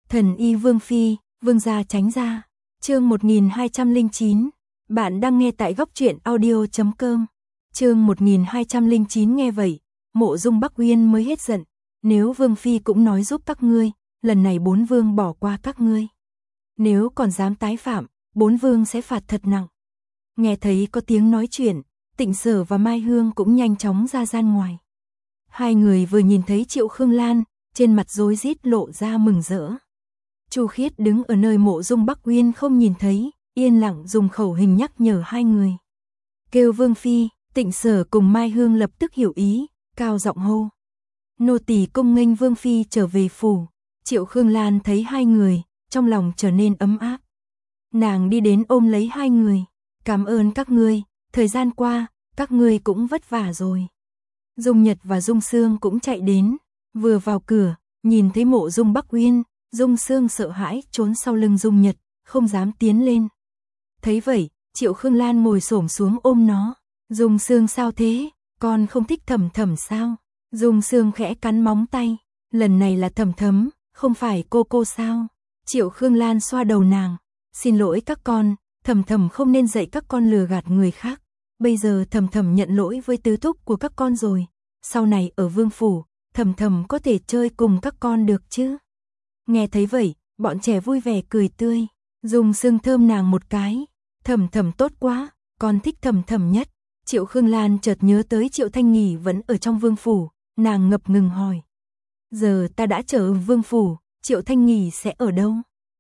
Thần y Vương Phi, Vương gia tránh ra. Chương 1209. Bạn đang nghe tại góc truyện audio.com. Chương 1209 nghe vậy, Mộ Dung Bắc Uyên mới hết giận. Nếu Vương Phi cũng nói giúp các ngươi, lần này 4 vương bỏ qua các ngươi. Nếu còn dám tái phạm, 4 vương sẽ phạt thật nặng. Nghe thấy có tiếng nói chuyện, Tịnh Sở và Mai Hương cũng nhanh chóng ra gian ngoài. Hai người vừa nhìn thấy Triệu Khương Lan, trên mặt rối rít lộ ra mừng rỡ. Chu Khiết đứng ở nơi Mộ Dung Bắc Uyên không nhìn thấy, yên lặng dùng khẩu hình nhắc nhở hai người. Kêu Vương Phi, Tịnh Sở cùng Mai Hương lập tức hiểu ý, cao giọng hô. Nô tỳ cung nghênh Vương Phi trở về phủ. Triệu Khương Lan thấy hai người, trong lòng trở nên ấm áp. Nàng đi đến ôm lấy hai người. Cảm ơn các ngươi, thời gian qua, các ngươi cũng vất vả rồi. Dung Nhật và Dung Sương cũng chạy đến, vừa vào cửa, nhìn thấy Mộ Dung Bắc Uyên, Dung Sương sợ hãi trốn sau lưng Dung Nhật, không dám tiến lên. Thấy vậy, Triệu Khương Lan ngồi xổm xuống ôm nó. Dung Sương sao thế, con không thích Thầm Thầm sao? Dung Sương khẽ cắn móng tay, lần này là Thầm Thấm, không phải cô sao? Triệu Khương Lan xoa đầu nàng, xin lỗi các con, Thầm Thầm không nên dạy các con lừa gạt người khác. Bây giờ Thầm Thầm nhận lỗi với tứ thúc của các con rồi, sau này ở vương phủ, Thầm Thầm có thể chơi cùng các con được chứ? Nghe thấy vậy, bọn trẻ vui vẻ cười tươi. Dung Sương thơm nàng một cái, Thầm Thầm tốt quá, con thích Thầm Thầm nhất. Triệu Khương Lan chợt nhớ tới Triệu Thanh Nghỉ vẫn ở trong vương phủ, nàng ngập ngừng hỏi. Giờ ta đã trở vương phủ, Triệu Thanh Nghỉ sẽ ở đâu?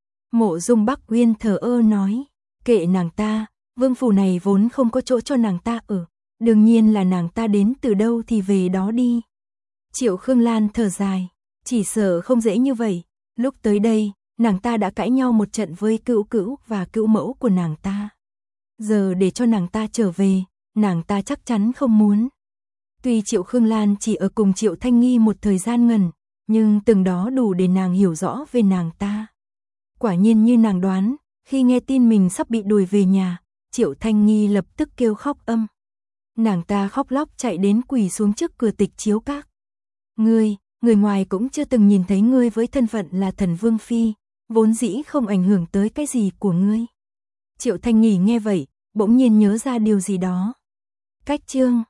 Mộ Dung Bắc Uyên thờ ơ nói, kệ nàng ta, vương phủ này vốn không có chỗ cho nàng ta ở, đương nhiên là nàng ta đến từ đâu thì về đó đi. Triệu Khương Lan thở dài, chỉ sợ không dễ như vậy, lúc tới đây, nàng ta đã cãi nhau một trận với Cữu Cữu và Cữu mẫu của nàng ta. Giờ để cho nàng ta trở về, nàng ta chắc chắn không muốn. Tuy Triệu Khương Lan chỉ ở cùng Triệu Thanh Nghi một thời gian ngắn, nhưng từng đó đủ để nàng hiểu rõ về nàng ta. Quả nhiên như nàng đoán, khi nghe tin mình sắp bị đuổi về nhà, Triệu Thanh Nghi lập tức kêu khóc âm. Nàng ta khóc lóc chạy đến quỳ xuống trước cửa Tịch Chiếu Các. Người ngoài cũng chưa từng nhìn thấy ngươi với thân phận là Thần Vương Phi, vốn dĩ không ảnh hưởng tới cái gì của ngươi. Triệu Thanh Nghi nghe vậy, bỗng nhiên nhớ ra điều gì đó. Cách chương